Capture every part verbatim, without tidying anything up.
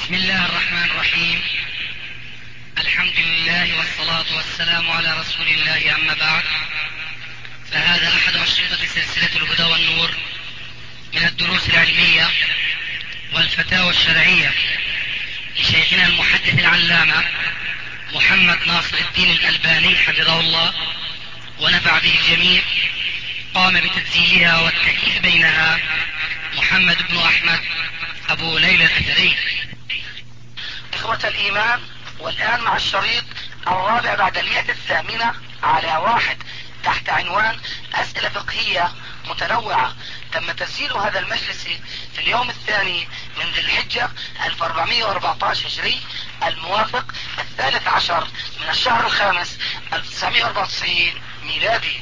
بسم الله الرحمن الرحيم. الحمد لله والصلاة والسلام على رسول الله، أما بعد، فهذا أحد أشرطة سلسلة الهدى والنور من الدروس العلمية والفتاوى الشرعية لشيخنا المحدث العلامة محمد ناصر الدين الألباني حفظه الله ونفع به الجميع. قام بتسجيلها والتأليف بينها محمد بن أحمد أبو ليلى الأثري. إخوة الإيمان، والآن مع الشريط الرابع بعد المئة الثامنة على واحد تحت عنوان أسئلة فقهية متنوعة. تم تسجيل هذا المجلس في اليوم الثاني من ذي الحجة ألف وأربعمائة وأربعة عشر هجري، الموافق الثالث عشر من الشهر الخامس ألف وتسعمائة وأربعة وتسعين ميلادي.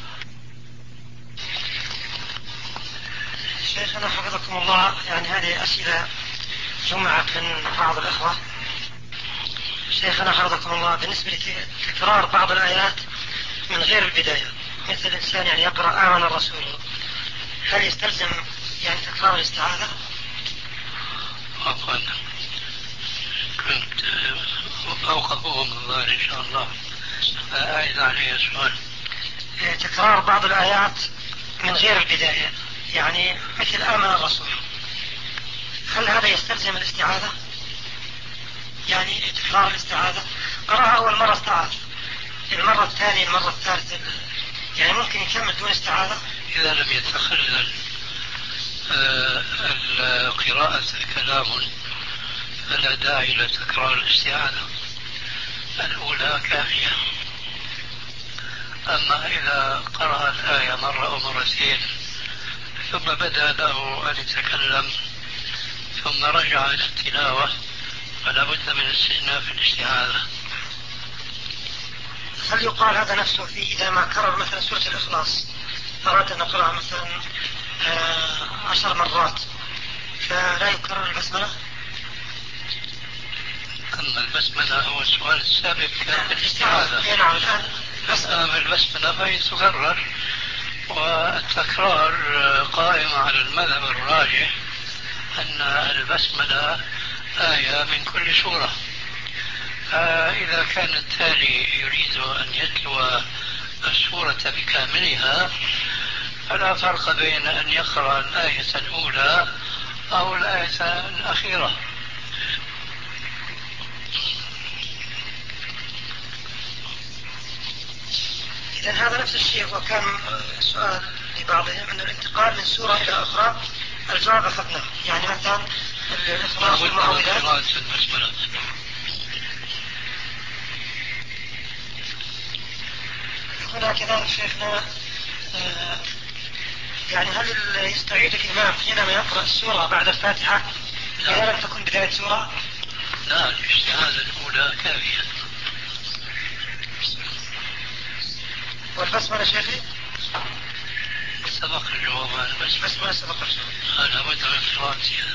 شيخنا حفظكم الله، يعني هذه أسئلة جمعت من بعض الأخوة. شيخنا حفظكم الله، بالنسبة لتكرار بعض الآيات من غير البداية، مثل الإنسان يعني يقرأ آمن الرسول، هل يستلزم يعني تكرار الاستعاذة؟ عفوا، كنت أوقفهم الظاهر إن شاء الله، فأعيد عليه السؤال. تكرار بعض الآيات من غير البداية، يعني مثل آمن الرسول، هل هذا يستلزم الاستعاذة؟ يعني تكرار الاستعاذة، قرأها أول مرة استعاذ، المرة الثانية المرة الثالثة، يعني ممكن يكمل دون استعاذة؟ إذا لم يتخلل القراءة كلام فلا داعي لتكرار الاستعاذة، الأولى كافية. أما إذا قرأ الآية مرة أو مرتين ثم بدا له أن يتكلم ثم رجع إلى التلاوة فلا بد من استئناف الاستعاذة. هل يقال هذا نفسه في إذا ما كرر مثلا سورة الإخلاص، أراد أن نقرأها مثلا عشر مرات فلا يكرر البسملة؟ أما البسملة هو السؤال السابق كان الاستعاذة. نعم، الآن أما البسملة فهي تكرر، والتكرار قائم على المذهب الراجح أن البسملة آية من كل سورة. فإذا كان التالي يريد أن يتلو السورة بكاملها فلا فرق بين أن يقرأ الآية الأولى أو الآية الأخيرة. إذن هذا نفس الشيء. وكان سؤال لبعضهم أن الانتقال من سورة إلى أخرى الجواب أخذناه، يعني مثلا الإخلاص والمعوذات. هنا كذلك شيخنا، آه يعني هل يستعيد الإمام حينما يقرأ السورة بعد الفاتحة إذا لم تكن بداية سورة؟ لا، الاستعاذة الأولى كافية. والبسملة شيخي؟ سبق الجواب عن البسملة. بسملة سبق الجواب. هذا بد من قراءتها.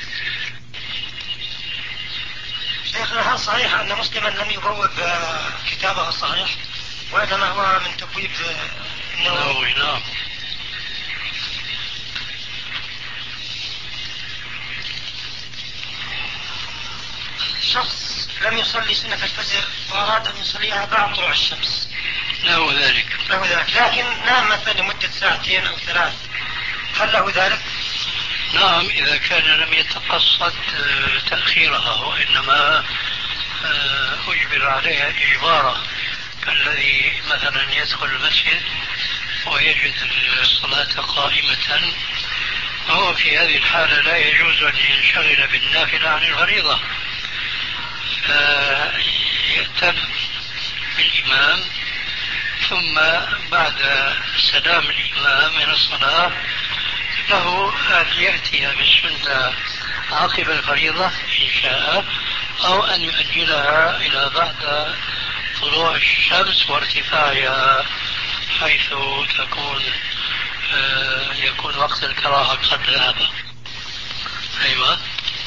شيخنا، هل صحيح أن مسلما لم يبوب كتابه الصحيح وإنما هو من تبويب النووي؟ نعم. شخص لم يصلي سنة الفجر وأراد أن يصليها بعد طلوع الشمس، له ذلك له ذلك لكن نام مثلا لمدة ساعتين أو ثلاث، هل له ذلك؟ نعم، إذا كان لم يتقصد تأخيرها وإنما أجبر عليها إجبارا، كالذي مثلا يدخل المسجد ويجد الصلاة قائمة، فهو في هذه الحالة لا يجوز أن ينشغل بالنافلة عن الفريضة، فيأتم بالإمام، ثم بعد سلام الإمام من الصلاة له أن يأتي بالسنة عقب الفريضة إن شاء، أو أن يؤجلها إلى بعد طلوع الشمس وارتفاعها، حيث تكون يكون وقت الكراهة قد ذهب. أيوة.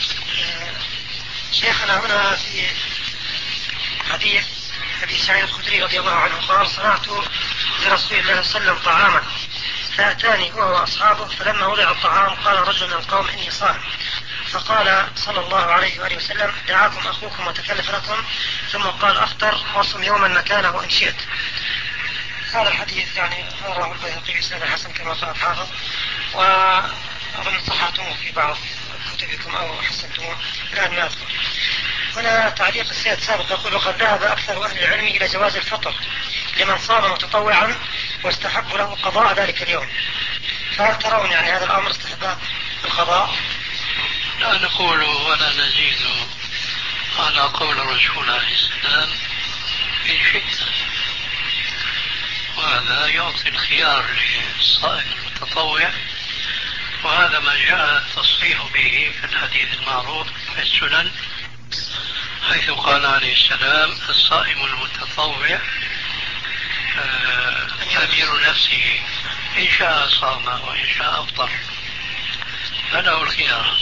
شيخنا، هنا في حديث أبي سعيد الخدري رضي الله عنه قال: صنعت لرسول الله صلى الله عليه وسلم طعاما فأتاني هو وأصحابه، فلما وضع الطعام قال رجل من القوم: إني صائم. فقال صلى الله عليه وآله وسلم دعاكم أخوكم وتكلف لكم، ثم قال أفطر واصم يوما مكانه إن شئت. هذا الحديث يعني رواه البيهقي بإسناد حسن كما قال الحافظ، وأظن صححتموه في بعض كتبكم أو حسنتموه، الآن ما أذكر. هنا تعليق السيد سابق يقول وقد ذهب أكثر أهل العلم إلى جواز الفطر لمن صام متطوعا واستحب له قضاء ذلك اليوم، فهل ترون يعني هذا الأمر استحباب القضاء؟ لا نقول ولا نزيد على قول الرسول عليه السلام إن شئت، وهذا يعطي الخيار للصائم المتطوع، وهذا ما جاء التصريح به في الحديث المعروف في السنن، حيث قال عليه السلام الصائم المتطوع أمير نفسه إن شاء صام وإن شاء أفطر، فله الخيار.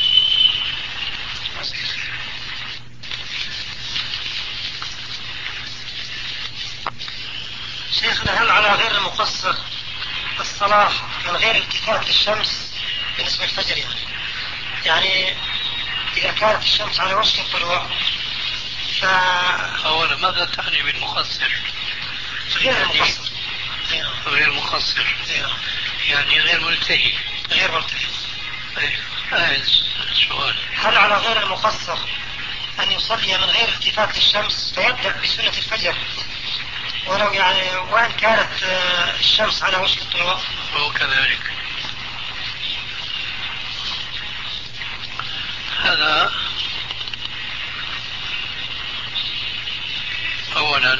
شيخنا هل على غير المقصر الصلاة من غير التفات للشمس بالنسبة للفجر؟ يعني يعني إذا كانت الشمس على وشك الطلوع ف... أولا ماذا تعني بالمقصر؟ غير المقصر. غير مقصر يعني غير ملتهي. غير ملتهي. هذا السؤال. هل على غير المقصر أن يصلي من غير التفات للشمس فيبدأ بسنة الفجر ولو يعني وإن كانت الشمس على وشك الطلوع؟ هو كذلك. هذا أولا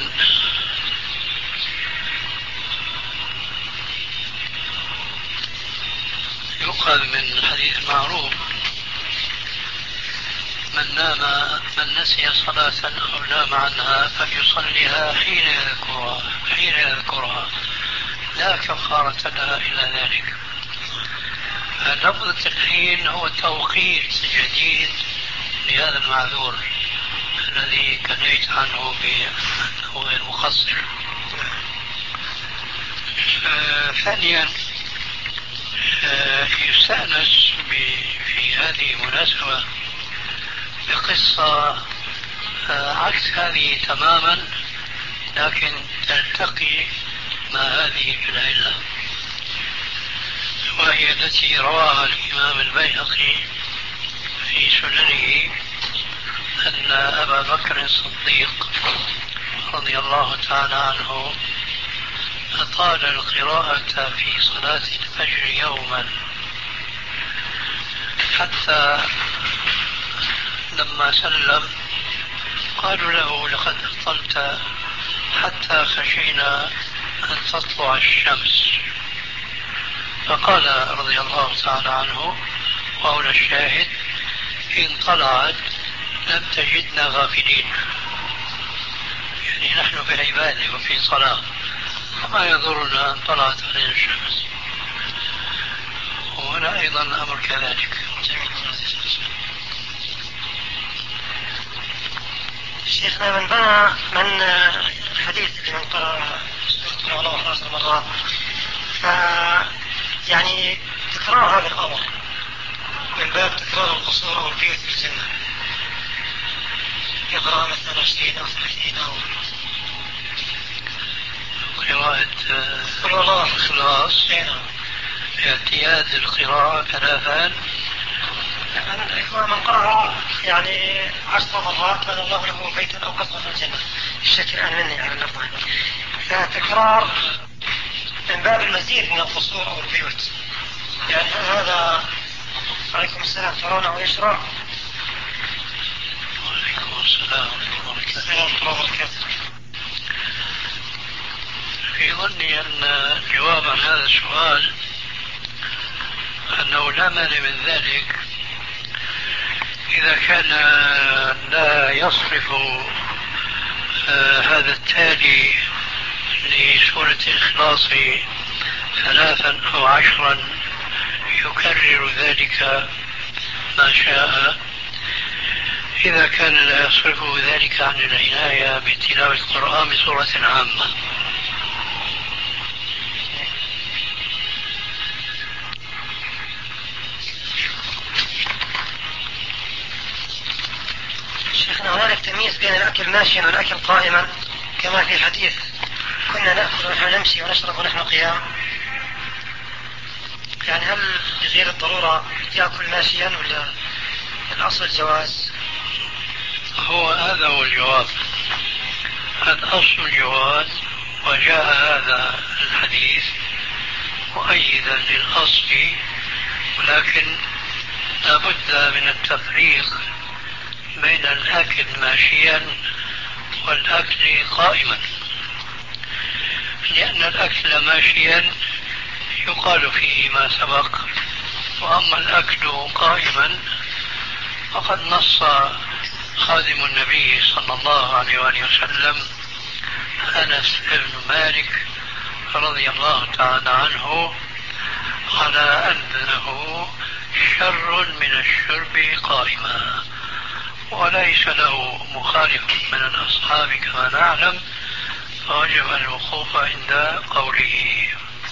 يؤخذ من الحديث المعروف من نام من نسي صلاة أو نام عنها فليصليها حين يذكرها حين يذكرها لا كفارة لها إلى ذلك. لفظة الحين هو توقيت جديد لهذا المعذور الذي كنيت عنه بأنه غير مقصر. ثانيا يستأنس في هذه المناسبة بقصة عكس هذه تماما لكن تلتقي مع هذه في العلة، وهي التي رواها الإمام البيهقي في سننه أن أبا بكر الصديق رضي الله تعالى عنه أطال القراءة في صلاة الفجر يوما حتى لما سلم قالوا له لقد أطلت حتى خشينا أن تطلع الشمس، فقال رضي الله تعالى عنه وهنا الشاهد إن طلعت لم تجدنا غافلين، يعني نحن في عبادة وفي صلاة وما يضرنا أن طلعت علينا الشمس، وهنا أيضا الأمر كذلك. شيخنا من بنى من الحديث اللي من قرأ سورة الله ثلاث مرات ف يعني تكرار هذا الأمر من باب تكرار القصور أو البيوت في الجنة، يقرأ مثلا عشرين أو ثلاثين أو قراءة قل الله الإخلاص اعتياد القراءة ثلاثا. الإخوة من قرأ يعني عشر مرات بنى الله له بيتا أو قصرا في الجنة، الشكل أنا مني على اللفظ، فتكرار من باب المزيد من القصور أو البيوت. يعني هذا عليكم السلام ترونه يشرع؟ وعليكم السلام ورحمة الله وبركاته. في ظني أن جواب عن هذا السؤال أنه لا مانع من ذلك إذا كان لا يصرف آه هذا التالي لسورة الإخلاص ثلاثا أو عشرا يكرر ذلك ما شاء، إذا كان لا يصرفه ذلك عن العناية بتلاوة القرآن بصورة عامة. شيخنا هنالك تمييز بين الأكل ماشيا والأكل قائما كما في حديث كنا نأكل ونحن نمشي ونشرب ونحن قيام، يعني هل بغير الضرورة يأكل ماشيا ولا الأصل الجواز؟ هو هذا هو الجواب، الأصل الجواز، وجاء هذا الحديث مؤيدا للأصل، ولكن لابد من التفريق بين الأكل ماشيا والأكل قائما، لأن الأكل ماشيا يقال فيه ما سبق، وأما الأكل قائما فقد نص خادم النبي صلى الله عليه وآله وسلم أنس بن مالك رضي الله تعالى عنه على أنه شر من الشرب قائما، وليس له مخالف من الأصحاب كما نعلم، فوجب الوقوف عند قوله.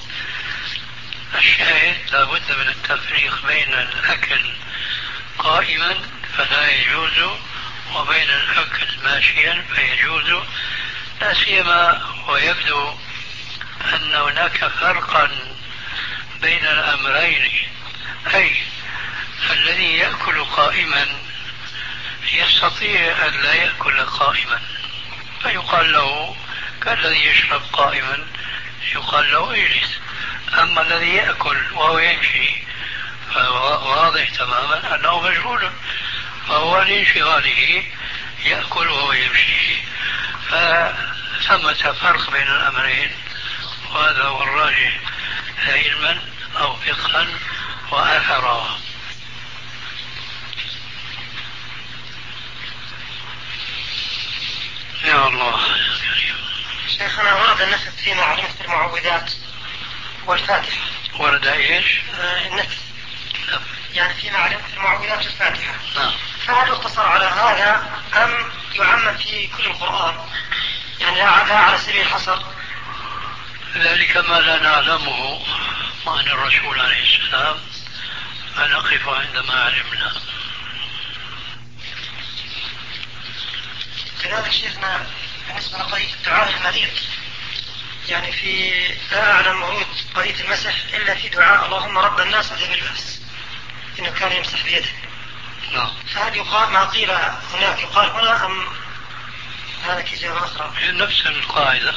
الشاهد لابد من التفريق بين الأكل قائما فلا يجوز وبين الأكل ماشيا فيجوز، لا سيما ويبدو أن هناك فرقا بين الأمرين، أي الذي يأكل قائما يستطيع أن لا يأكل قائما فيقال له، كالذي يشرب قائما يقال له اجلس، أما الذي يأكل وهو يمشي فواضح تماما أنه مشغول، فهو لانشغاله يأكل وهو يمشي، فثمة فرق بين الأمرين، وهذا هو الراجح علما أو فقها وأثرا. يا الله يا كريم. شيخنا ورد النفث فيما علمت المعوذات والفاتحة. ورد ايش؟ آه النفث يعني فيما علمت المعوذات والفاتحة. نعم. فهل يقتصر على هذا أم يعمم في كل القرآن؟ يعني لا على سبيل الحصر. ذلك ما لا نعلمه عن الرسول عليه السلام، فنقف عندما علمنا. كذلك شيخنا بالنسبة لقضية الدعاء المريض، يعني في لا أعلم ورود قضية المسح إلا في دعاء اللهم رب الناس أذهب البأس، إنه كان يمسح بيده. نعم. فهل يقال ما قيل هناك يقال هنا أم هذا إجابة أخرى؟ نفس القاعدة.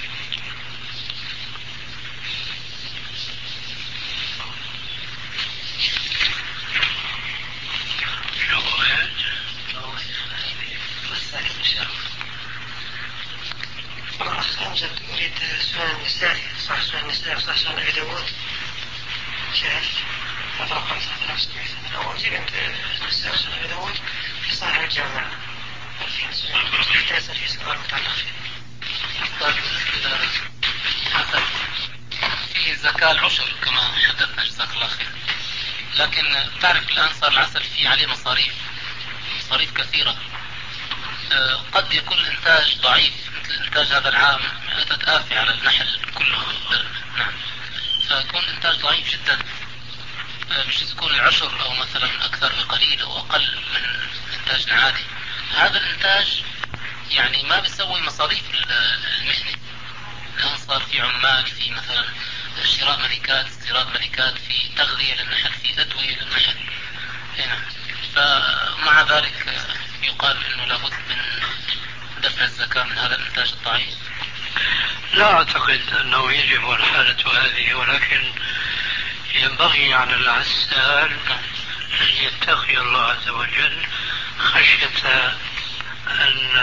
أمجد أريد سنن النسائي، صح سنن النسائي صح سنن أبي داود شاهد فترة خمسة آلاف وستمائة سنة أول جيل أنت النسائي سنن أبي داود في صحيح الجامعة ألفين سنة في سؤال متعلق حسن فيه الزكاة العشر كما حدثنا جزاك الله خير، لكن تعرف الآن صار العسل فيه عليه مصاريف مصاريف كثيرة، قد يكون الإنتاج ضعيف مثل إنتاج هذا العام مئة آفة على النحل كله. نعم. فيكون الإنتاج ضعيف جدا، مش تكون العشر أو مثلا أكثر بقليل أو أقل من الإنتاج العادي. هذا الإنتاج يعني ما بيسوي مصاريف المحنة. الآن صار في عمال، في مثلا شراء ملكات، استيراد ملكات، في تغذية للنحل، في أدوية للنحل. هنا فمع ذلك يقال انه لابد من دفع الزكاة من هذا الانتاج الضعيف. لا اعتقد انه يجب الحالة هذه، ولكن ينبغي على العسال ان يتقي الله عز وجل خشية ان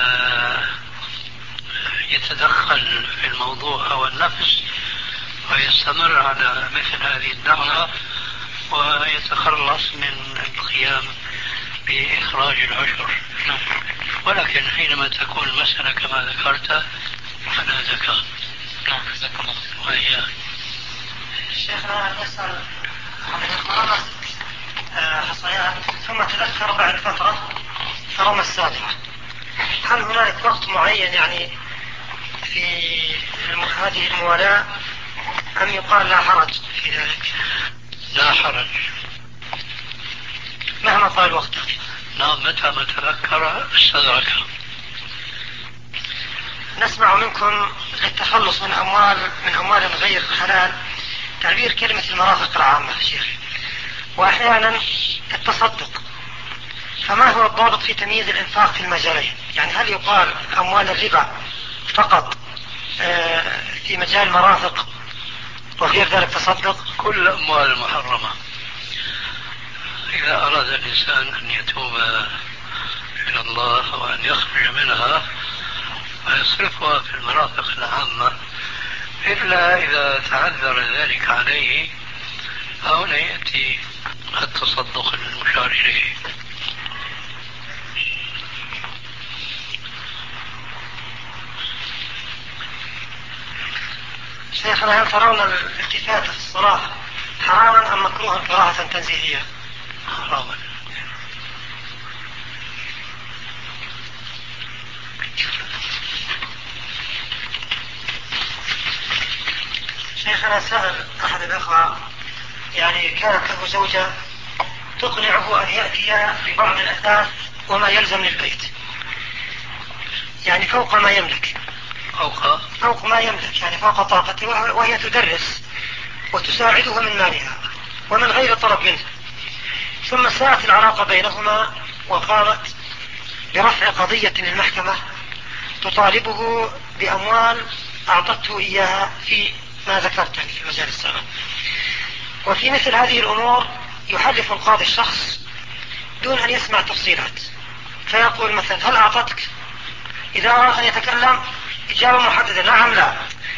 يتدخل في الموضوع او النفس ويستمر على مثل هذه الدعوة ويتخلص من القيام بإخراج العشر. ولكن حينما تكون المسألة كما ذكرت فلا زكاة. نعم جزاك الله. وهي شيخنا نسأل عن القرابة حصيات ثم تذكر بعد فترة فرمى السابعة، هل هنالك وقت معين يعني في هذه الموالاة أم يقال لا حرج في ذلك؟ لا حرج مهما طال الوقت. نعم، متى ما تذكر استدرك. نسمع منكم للتخلص من أموال من أموال غير حلال تعبير كلمة المرافق العامة شيخ، وأحيانا التصدق، فما هو الضابط في تمييز الإنفاق في المجالين؟ يعني هل يقال أموال الربا فقط في مجال المرافق وغير ذلك تصدق؟ كل الأموال المحرمة إذا أراد الإنسان أن يتوب إلى الله وأن يخرج منها فيصرفها في المرافق العامة، إلا إذا تعذر ذلك عليه فهنا يأتي التصدق المشار إليه. شيخنا، هل ترون الالتفات في الصلاة حراما أم مكروها كراهة تنزيهية؟ حراما. شيخنا، سأل أحد الأخوة يعني كانت له زوجة تقنعه أن يأتي ببعض الأثاث وما يلزم للبيت، يعني فوق ما يملك، فوق فوق ما يملك يعني فوق طاقته، وهي تدرس وتساعده من مالها ومن غير طلب منه. ثم ساءت العلاقة بينهما وقامت برفع قضية للمحكمة تطالبه بأموال أعطته إياها في ما ذكرت في المجال السابق. وفي مثل هذه الأمور يحلف القاضي الشخص دون أن يسمع تفصيلات، فيقول مثلا: هل أعطتك؟ إذا أراد أن يتكلم إجابة محددة نعم لا.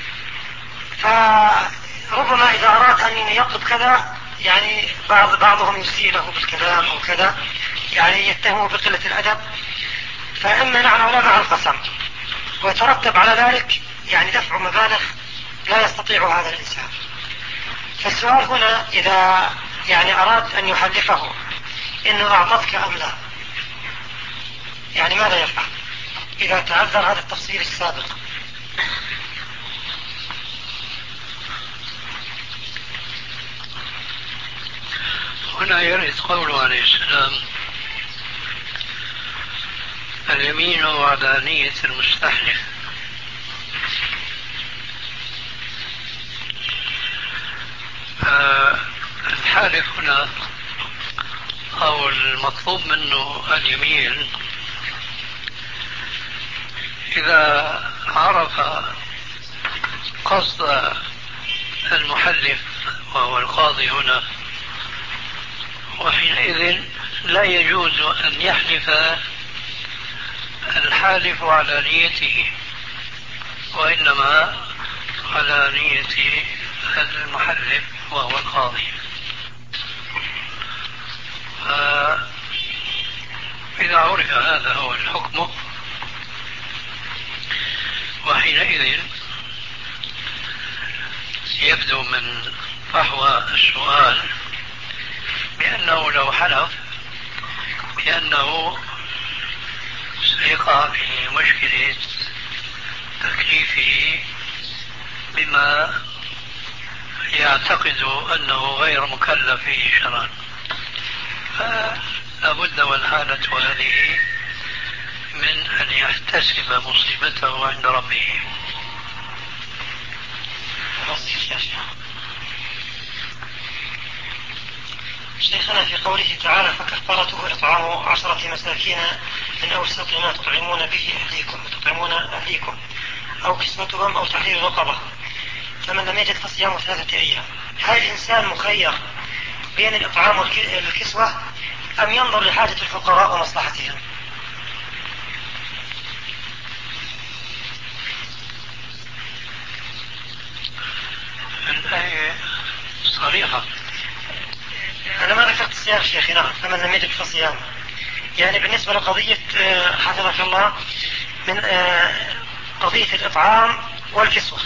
فربما إذا أراد أن يطلب كذا يعني بعض بعضهم يسيله بالكلام أو كذا، يعني يتهمه بقلة الأدب، فإما نعم ولا مع القسم، ويترتب على ذلك يعني دفع مبالغ لا يستطيع هذا الإنسان. فالسؤال هنا إذا يعني أراد أن يحلفه إنه أعطتك أم لا، يعني ماذا يفعل إذا تعذر هذا التفصيل السابق؟ هنا يرد قوله عليه السلام: اليمين على نية المستحلف. الحالف هنا أو المطلوب منه اليمين إذا عرف قصد المحلف وهو القاضي هنا، وحينئذ لا يجوز أن يحلف الحالف على نيته، وإنما على نية المحلف وهو القاضي. إذا عرف هذا هو الحكم، وحينئذ يبدو من فحوى السؤال بأنه لو حلف بأنه سيقع في مشكلة تكليفه بما يعتقد أنه غير مكلف فيه شرعا، فلا بد والحالة هذه من أن يحتسب مصيبته عند ربه. شيخنا، في قوله تعالى: فكفارته إطعام عشرة مساكين من أوسط ما تطعمون به أهليكم تطعمون أهليكم أو كسوتهم أو تحرير رقبة، فمن لم يجد فصيام ثلاثة أيام. هل الإنسان مخير بين الإطعام والكسوة أم ينظر لحاجة الفقراء ومصلحتهم؟ الآية صريحة. أنا ما ذكرت الصيام شيخي، نعم، فمن لم يجد فصيام، يعني بالنسبة لقضية حفظك الله من قضية الإطعام والكسوة.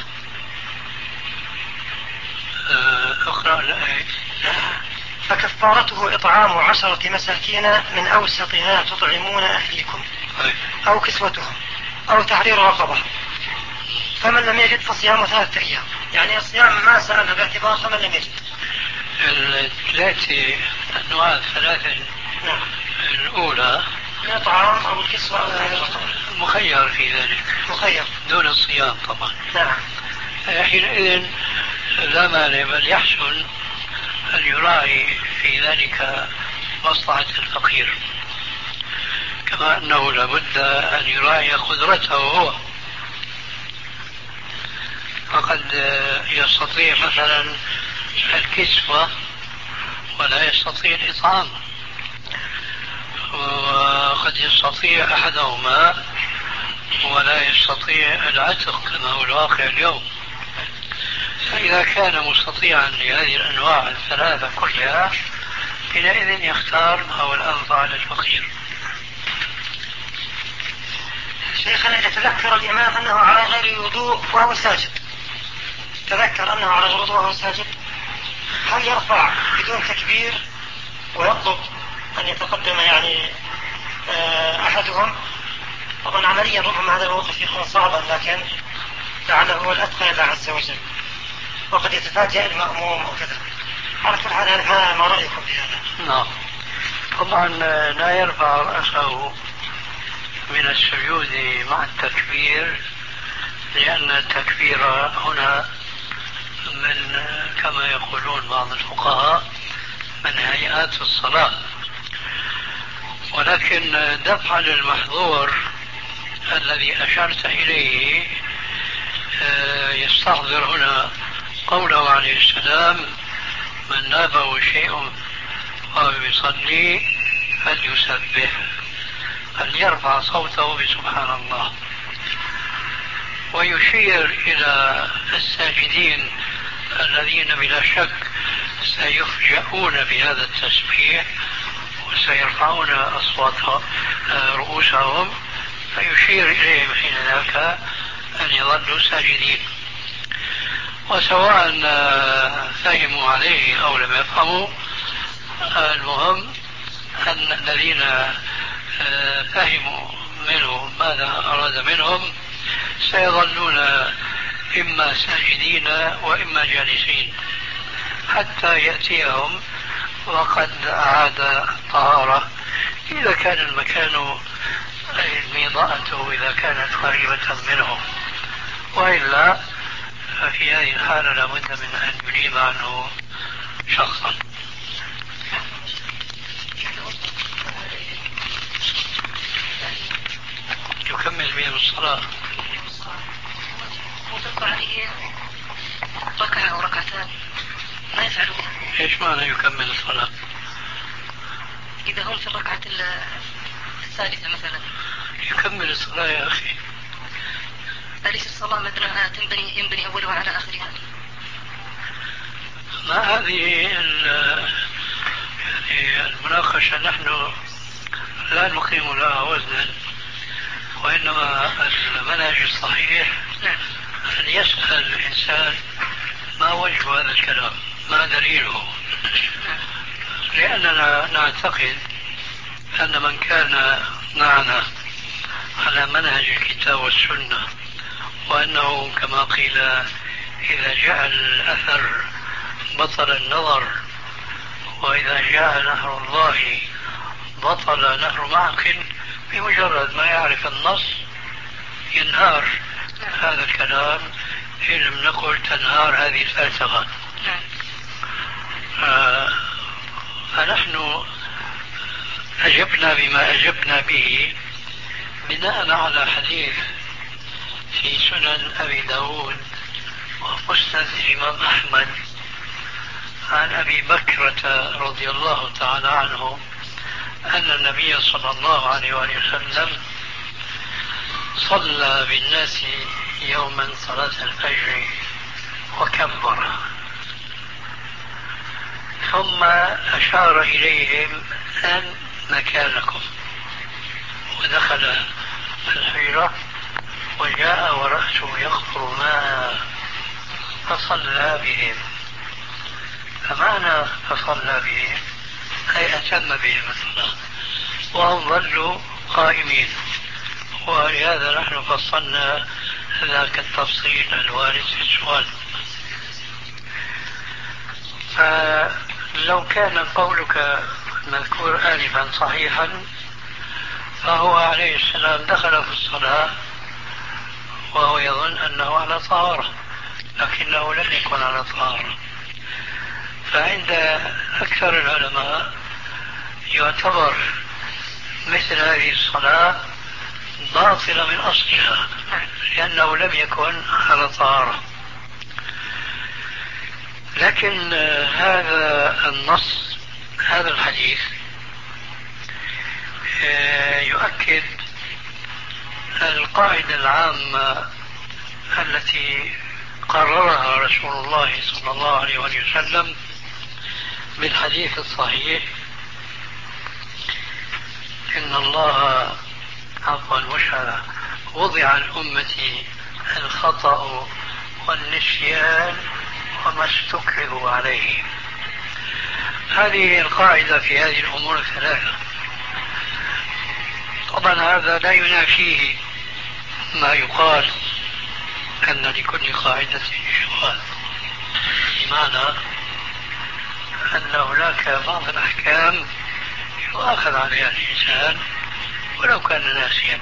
أقرأ الآية: فكفارته إطعام عشرة مساكين من أوسط ما تطعمون أهليكم أو كسوتهم أو تحرير رقبة، فمن لم يجد فصيام ثلاثة أيام. يعني الصيام ما سألنا باعتبار فمن لم يجد. الثلاثة أنواع ثلاثة نعم. الأولى الإطعام أو الكسوة أو مخير في ذلك، مخير دون الصيام طبعا. نعم. حينئذ لا مانع، بل يحسن أن يراعي في ذلك مصلحة الفقير، كما أنه لابد أن يراعي قدرته هو. فقد يستطيع مثلا الكسوة ولا يستطيع الإطعام، وقد يستطيع أحدهما ولا يستطيع العتق كما هو الواقع اليوم. فإذا كان مستطيعا لهذه الأنواع الثلاثة كلها حينئذ يختار ما هو الأنفع للفقير. شيخنا إذا تذكر الإمام أنه على غير وضوء وهو ساجد، تذكر أنه على غير وضوء وهو ساجد، هل يرفع بدون تكبير ويطلب أن يتقدم يعني أحدهم؟ طبعا عمليا ربما هذا الموقف يكون صعبا، لكن لعله هو الأتقى لله عز وجل، وقد يتفاجأ المأموم وكذا. على كل حال هذا ما رأيكم في هذا؟ نعم طبعا لا يرفع رأسه من السجود مع التكبير، لأن التكبير هنا من كما يقولون بعض الفقهاء من هيئات الصلاة، ولكن دفعا للمحظور الذي أشرت إليه يستحضر هنا قوله عليه السلام: من نابه شيء وهو يصلي فليسبح، فليرفع صوته بسبحان الله. ويشير إلى الساجدين الذين بلا شك سيفجؤون بهذا التسبيح وسيرفعون أصوات رؤوسهم، فيشير إليهم حين ذاك أن يظلوا ساجدين. وسواء فهموا عليه أو لم يفهموا، المهم أن الذين فهموا منه ماذا أراد منهم سيظلون إما ساجدين وإما جالسين حتى يأتيهم وقد أعاد الطهارة، إذا كان المكان الميضاءة إذا كانت قريبة منهم، وإلا ففي هذه الحالة لابد من أن ينيب عنه شخصا. يكمل بهم الصلاة وتبقى عليه ركعة أو ركعتان ما يفعله. إيش معنى يكمل الصلاة؟ إذا هم في الركعة الثالثة مثلا يكمل الصلاة يا أخي. أليس الصلاة مثلها تنبني ينبني أولها على آخرها؟ ما هذه يعني المناقشة نحن لا نقيم لها وزنا، وإنما المنهج الصحيح أن يسأل الإنسان ما وجه هذا الكلام، ما دليله، لأننا نعتقد أن من كان معنا على منهج الكتاب والسنة، وأنه كما قيل إذا جاء الأثر بطل النظر، وإذا جاء نهر الله بطل نهر معقل، بمجرد ما يعرف النص ينهار هذا الكلام، إن لم نقل تنهار هذه الفلسفة. آه فنحن أجبنا بما أجبنا به بناء على حديث في سنن أبي داود ومسند الإمام أحمد عن أبي بكرة رضي الله تعالى عنه أن النبي صلى الله عليه وسلم صلى بالناس يوما صلاة الفجر وكبر، ثم أشار إليهم أن مكانكم، ودخل الحجرة وجاء ورأسه يقطر ماء فصلى بهم. فمعنى فصلى بهم أي أتم بهم الصلاة وهم ظلوا قائمين، ولهذا نحن فصلنا ذاك التفصيل الوارد في السؤال. فلو كان قولك المذكور آنفا صحيحا فهو عليه السلام دخل في الصلاة وهو يظن أنه على طهارة، لكنه لم يكن على طهارة. فعند أكثر العلماء يعتبر مثل هذه الصلاة باطلة من أصلها لأنه لم يكن على طهارة. لكن هذا النص، هذا الحديث يؤكد القاعدة العامة التي قررها رسول الله صلى الله عليه وسلم بالحديث الصحيح: إن الله عفوا وشهد وضع عن أمتي الخطأ والنسيان وما استكرهوا عليه. هذه القاعدة في هذه الأمور الثلاثة. طبعا هذا لا ينافيه ما يقال أن لكل قاعدة شواذ، بمعنى أن هناك بعض الأحكام يؤاخذ عليها الإنسان ولو كان ناسيا،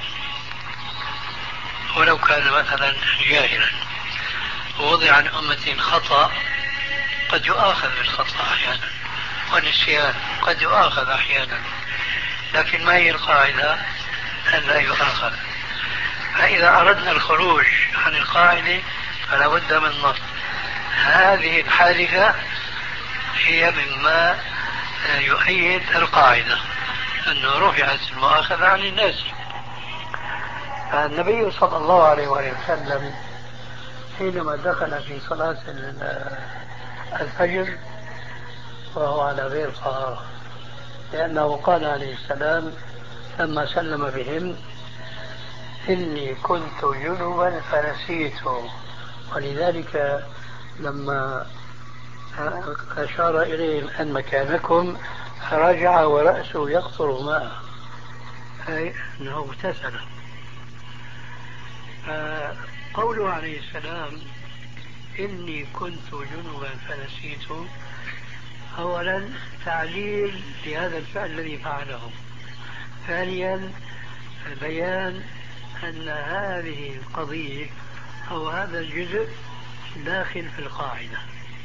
ولو كان مثلا جاهلا. ووضع عن أمتي الخطأ قد يؤاخذ بالخطأ أحيانا، والنسيان قد يؤاخذ أحيانا، لكن ما هي القاعدة؟ أن لا يؤاخذ. فإذا أردنا الخروج عن القاعدة فلا بد من نص. هذه الحادثة هي مما يؤيد القاعدة أنه رفعت المؤاخذة عن الناس. النبي صلى الله عليه وسلم حينما دخل في صلاة الفجر وهو على غير طهارة، لأنه قال عليه السلام لما سلم بهم: إني كنت جنبا فنسيت. ولذلك لما أشار إليهم أن مكانكم رجع ورأسه يقطر ماء، أي أنه اغتسل. قوله عليه السلام إني كنت جنبا فنسيت، أولا تعليل لهذا الفعل الذي فعله، ثانيا بيان أن هذه القضية أو هذا الجزء داخل في القاعدة.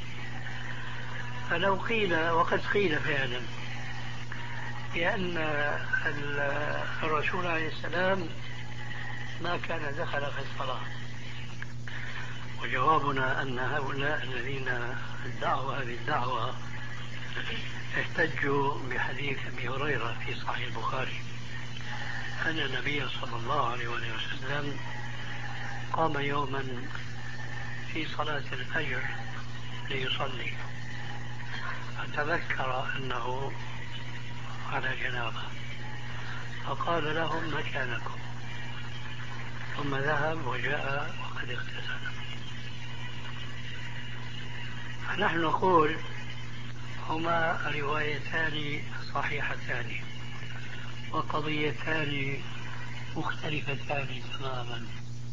فلو قيل، وقد قيل فعلا، بأن الرسول عليه السلام ما كان دخل في الصلاة، وجوابنا أن هؤلاء الذين ادعوا هذه الدعوة احتجوا بحديث أبي هريرة في صحيح البخاري أن النبي صلى الله عليه وسلم قام يوما في صلاة الفجر ليصلي، فتذكر أنه على جنابه فقال لهم: مكانكم، ثم ذهب وجاء وقد اغتسل. فنحن نقول هما روايتان صحيحتان وقضيتان مختلفتان تماما.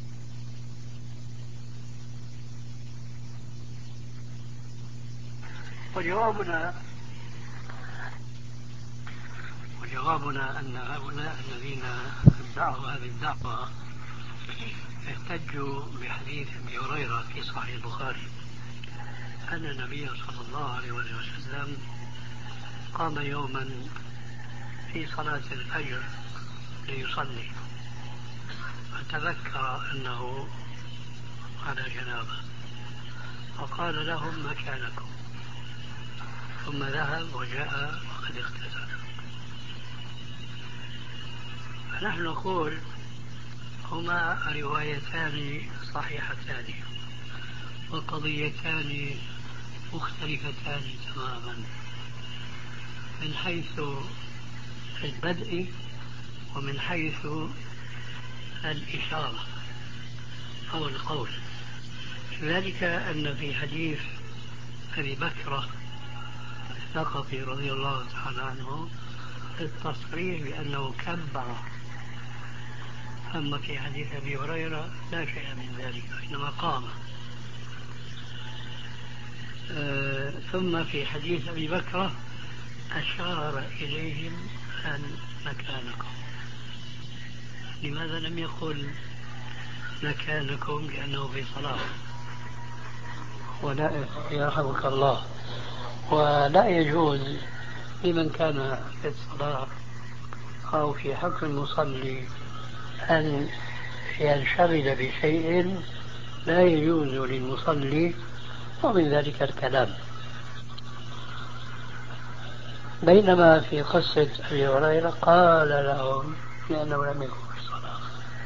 وجوابنا وجوابنا أن هؤلاء الذين ادعوا هذه الدعوة احتجوا بحديث أبي هريرة في صحيح البخاري أن النبي صلى الله عليه وسلم قام يوما في صلاة الفجر ليصلي، فتذكر أنه على جنابه فقال لهم: مكانكم، ثم ذهب وجاء وقد اغتسل. فنحن نقول هما روايتان صحيحتان وقضيتان مختلفتان تماما من حيث البدء ومن حيث الإشارة أو القول. ذلك أن في حديث أبي بكرة الثقفي رضي الله تعالى عنه التصريح بأنه كبر، أما في حديث أبي هريرة لا شيء من ذلك، إنما قام. آه ثم في حديث أبي بكرة أشار إليهم أن مكانكم. لماذا لم يقل مكانكم لأنه في صلاة؟ ولا يرحمك الله. ولا يجوز لمن كان في الصلاة أو في حق المصلي أن ينشغل بشيء لا يجوز للمصلي، ومن ذلك الكلام. بينما في قصة أبي هريرة قال لهم لأنه لم يكن في الصلاة.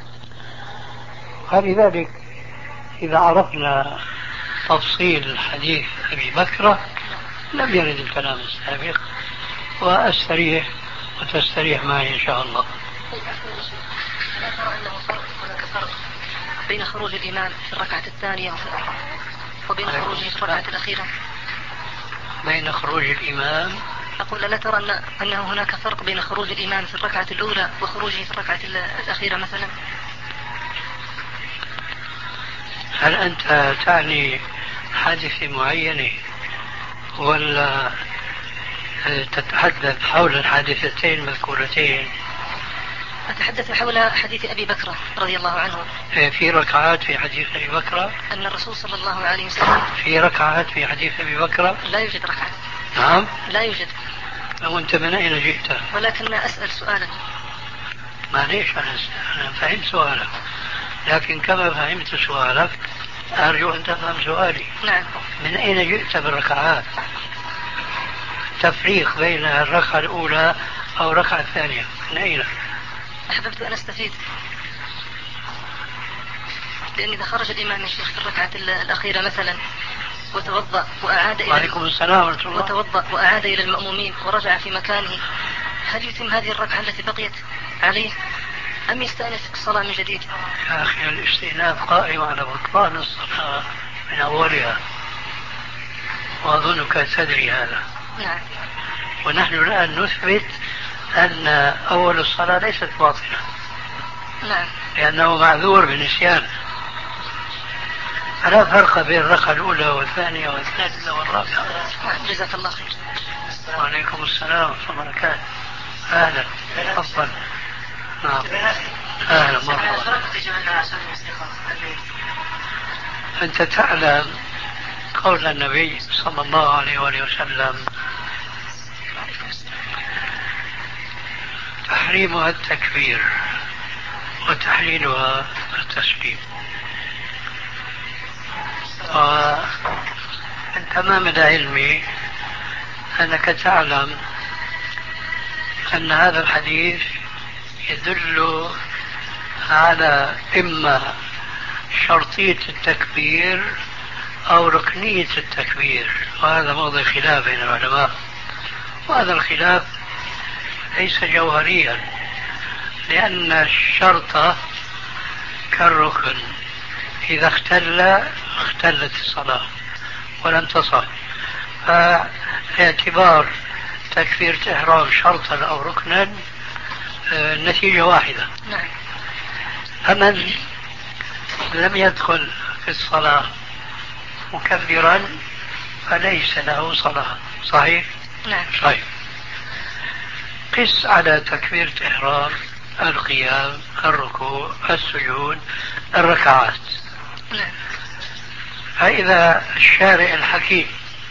فلذلك إذا عرفنا تفصيل حديث أبي بكر لم يرد الكلام السابق، وأستريح وتستريح معي إن شاء الله. لا ترى أنه هناك فرق بين خروج الإمام في الركعة الثانية وبين خروجه في الركعة الأخيرة؟ بين خروج الإمام أقول لا ترى أن أنه هناك فرق بين خروج الإمام في الركعة الأولى وخروجه في الركعة الأخيرة مثلا؟ هل أنت تعني حادثة معينة ولا تتحدث حول الحادثتين المذكورتين؟ أتحدث حول حديث أبي بكر رضي الله عنه. في ركعات في حديث أبي بكر أن الرسول صلى الله عليه وسلم في ركعات في حديث أبي بكر لا يوجد ركعة. نعم لا يوجد. وأنت من أين جئت؟ ولكن أسأل سؤالا. معليش أنا, أنا فهمت سؤالك، لكن كما فهمت سؤالك أرجو أن تفهم سؤالي. نعم. من أين جئت بالركعات؟ تفريق بين الركعة الأولى أو الركعة الثانية من أين؟ أحببت أن أستفيد، لأن إذا خرج الإمام الشيخ في الركعة الأخيرة مثلا وتوضأ وأعاد إلى وعليكم السلام ورحمة الله. وتوضأ وأعاد إلى المأمومين ورجع في مكانه، هل يتم هذه الركعة التي بقيت عليه أم يستأنف الصلاة من جديد؟ يا أخي الاستئناف قائم على بطلان الصلاة من أولها، وأظنك تدري هذا. نعم. ونحن الآن نثبت أن أول الصلاة ليست باطلة. نعم. لأنه معذور بالنسيان. فلا فرق بين الركعة الأولى والثانية والثالثة والرابعة. جزاك الله خير. وعليكم السلام ورحمة الله وبركاته. أهلا تفضل. نعم أهلا مرحبا. أنت تعلم قول النبي صلى الله عليه وآله وسلم تحريمها التكبير وتحليلها التسليم. ومن تمام العلم أنك تعلم أن هذا الحديث يدل على إما شرطية التكبير أو ركنية التكبير، وهذا موضع خلاف بين العلماء، وهذا الخلاف ليس جوهريا، لأن الشرط كالركن إذا اختل اختلت الصلاة ولم تصح، فاعتبار تكبيرة إحرام شرطا أو ركنا النتيجة واحدة. نعم. فمن لم يدخل في الصلاة مكبرا فليس له صلاة. صحيح؟ نعم. صحيح. قس على تكبيرة إحرام القيام، الركوع، السجود، الركعات. نعم. فإذا الشارع الحكيم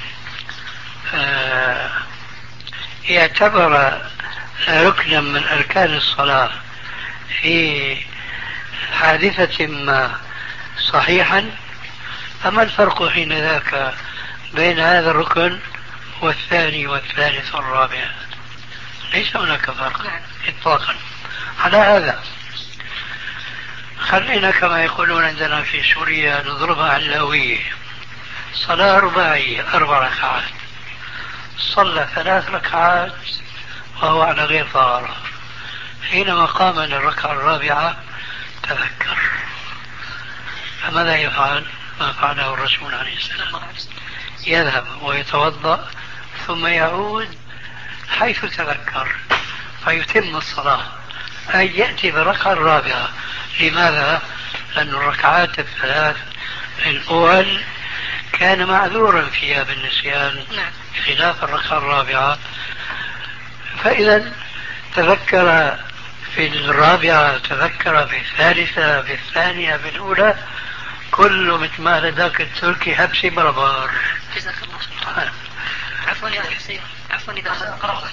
يعتبر ركنا من أركان الصلاة في حادثة ما صحيحا، فما الفرق حين ذاك بين هذا الركن والثاني والثالث والرابع؟ ليس هناك فرق إطلاقا. على هذا خلينا كما يقولون عندنا في سوريا نضربها علاوية. صلاة رباعية أربع ركعات، صلى ثلاث ركعات وهو على غير طهارة، حينما قام للركعة الرابعة تذكر، فماذا يفعل؟ ما فعله الرسول عليه السلام، يذهب ويتوضأ ثم يعود حيث تذكر فيتم الصلاة، أي يأتي بالركعة الرابعة. لماذا؟ لأن الركعات الثلاث الأول كان معذورا فيها بالنسيان، خلاف الركعة الرابعة فإذا تذكر في الرابعة، تذكر في الثالثة، في الثانية، في الأولى، كله مثل ما ذاك التركي هبسي بربار. جزاك الله خير. عفوا يا أخي حسين، عفوا إذا أخذت.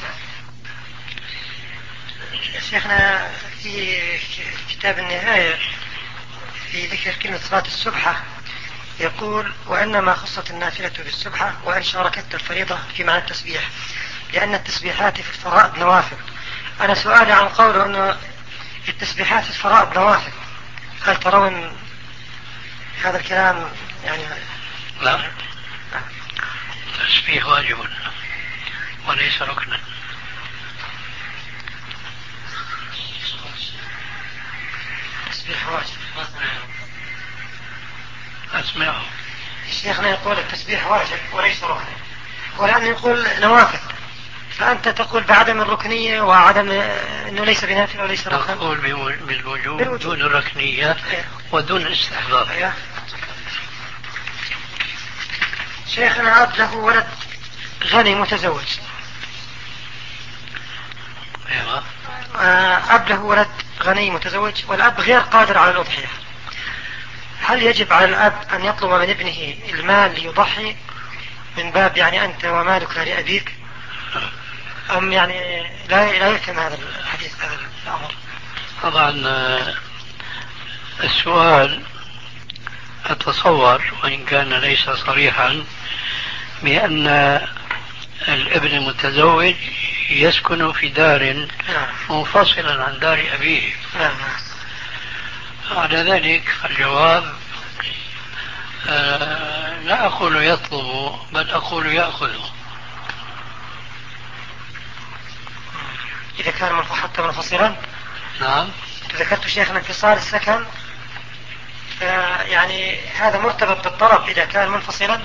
شيخنا في كتاب النهاية في ذكر كلمة صلاة السبحة يقول: وإنما خصت النافلة بالسبحة وإن شاركت الفريضة في معنى التسبيح، لأن التسبيحات في الفرائض نوافل. أنا سؤالي عن قوله أن التسبيحات في الفرائض نوافل، هل ترون هذا الكلام يعني؟ لا، التسبيح واجب وليس ركنا. التسبيح واجب. أسمعه. شيخنا يقول التسبيح واجب وليس ركنا، ولأنه يقول نوافل، فأنت تقول بعدم الركنية وعدم أنه ليس بنافل وليس ركنا. نقول بالوجوب دون الركنية ودون الاستحباب. أيه. شيخنا أب له ولد غني متزوج. أيوة. أب له ولد غني متزوج والأب غير قادر على الأضحية، هل يجب على الأب أن يطلب من ابنه المال ليضحي من باب يعني أنت ومالك لأبيك، أم يعني لا لا يفهم هذا الحديث هذا الأمر؟ طبعا السؤال أتصور وإن كان ليس صريحا بأن الابن المتزوج يسكن في دار منفصلا عن دار أبيه. على ذلك الجواب آه لا أقول يطلب بل أقول يأخذ. إذا كان حتى منفصلا. نعم. ذكرت شيخنا انفصال السكن، يعني هذا مرتبط بالطلب إذا كان منفصلا.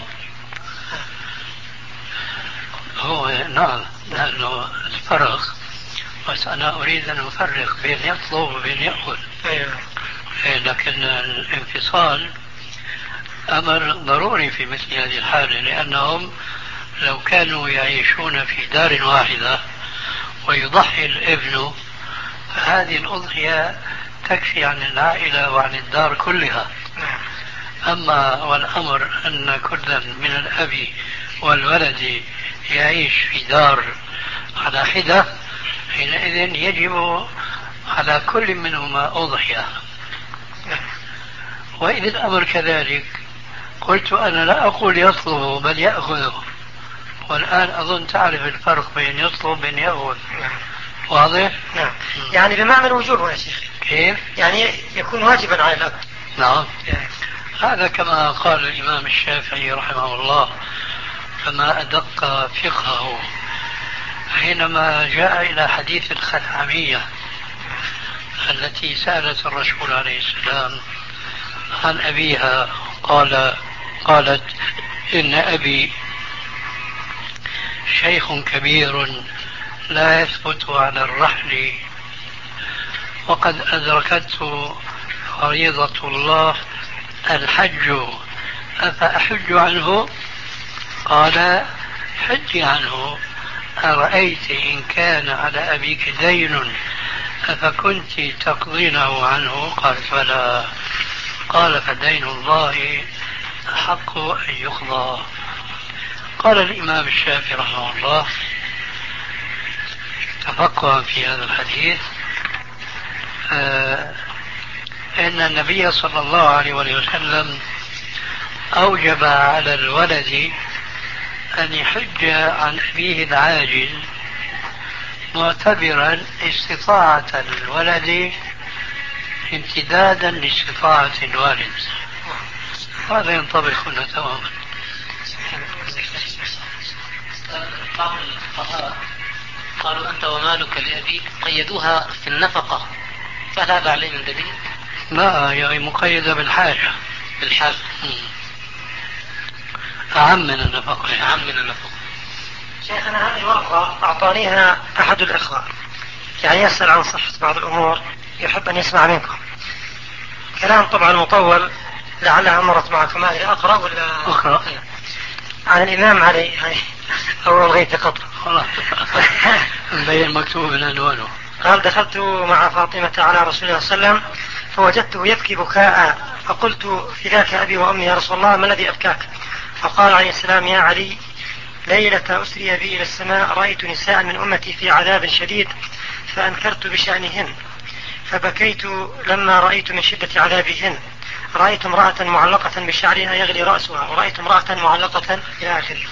هو نعم، لأنه الفرق، بس أنا أريد أن أفرق بين يطلب وبين يأخذ. أيوة. لكن الانفصال أمر ضروري في مثل هذه الحالة، لأنهم لو كانوا يعيشون في دار واحدة ويضحي الابن فهذه الأضحية تكفي عن العائلة وعن الدار كلها. أما والأمر أن كلا من الأب والولد يعيش في دار على حدة، حينئذ يجب على كل منهما أضحية. وإذا الأمر كذلك قلت أنا لا أقول يطلب بل يأخذه، والآن أظن تعرف الفرق بين يطلب وبين يأخذ. واضح؟ نعم. يعني بمعنى الوجوب يا شيخ. كيف؟ يعني يكون واجبا على الأب. نعم. هذا كما قال الإمام الشافعي رحمه الله، كما أدق فقهه حينما جاء إلى حديث الخثعمية التي سألت الرسول عليه السلام عن أبيها، قال قالت إن أبي شيخ كبير لا يثبت على الرحل وقد أدركته فريضة الله الحج أفأحج عنه؟ قال حج عنه. أرأيت إن كان على أبيك دين أفكنت تقضينه عنه؟ قال فلا. قال فدين الله أحق أن يقضى. قال الإمام الشافعي رحمه الله تفقها في هذا الحديث آه إن النبي صلى الله عليه وسلم أوجب على الولد أن يحج عن أبيه العاجل معتبرا استطاعة الولد امتدادا لاستطاعة الوالد. هذا ينطبق هنا تماما. بعض الفقهاء قالوا أنت ومالك لأبيك قيدوها في النفقة، فهل هذا عليه من دليل؟ لا، يعني مقيدة بالحاجة. بالحاجة. أعم من النفقة. أعم من النفقة. شيخنا هذه الورقة أعطانيها أحد الإخوة، يعني يسأل عن صحة بعض الأمور، يحب أن يسمع منكم كلام طبعا مطول لعلها مرت معكم. هذه أقرأ ولا أقرأ؟ عن الإمام علي أو ألغيت قطر. خلاص مبين مكتوب من عنوانه. قال دخلت مع فاطمة على رسول الله صلى الله عليه وسلم فوجدته يبكي بكاء، فقلت فداك أبي وأمي يا رسول الله ما الذي أبكاك؟ فقال عليه السلام يا علي ليلة أسري بي إلى السماء رأيت نساء من أمتي في عذاب شديد فأنكرت بشأنهن فبكيت لما رأيت من شدة عذابهن، رأيت امرأة معلقة بشعرها يغلي رأسها ورأيت امرأة معلقة إلى آخره.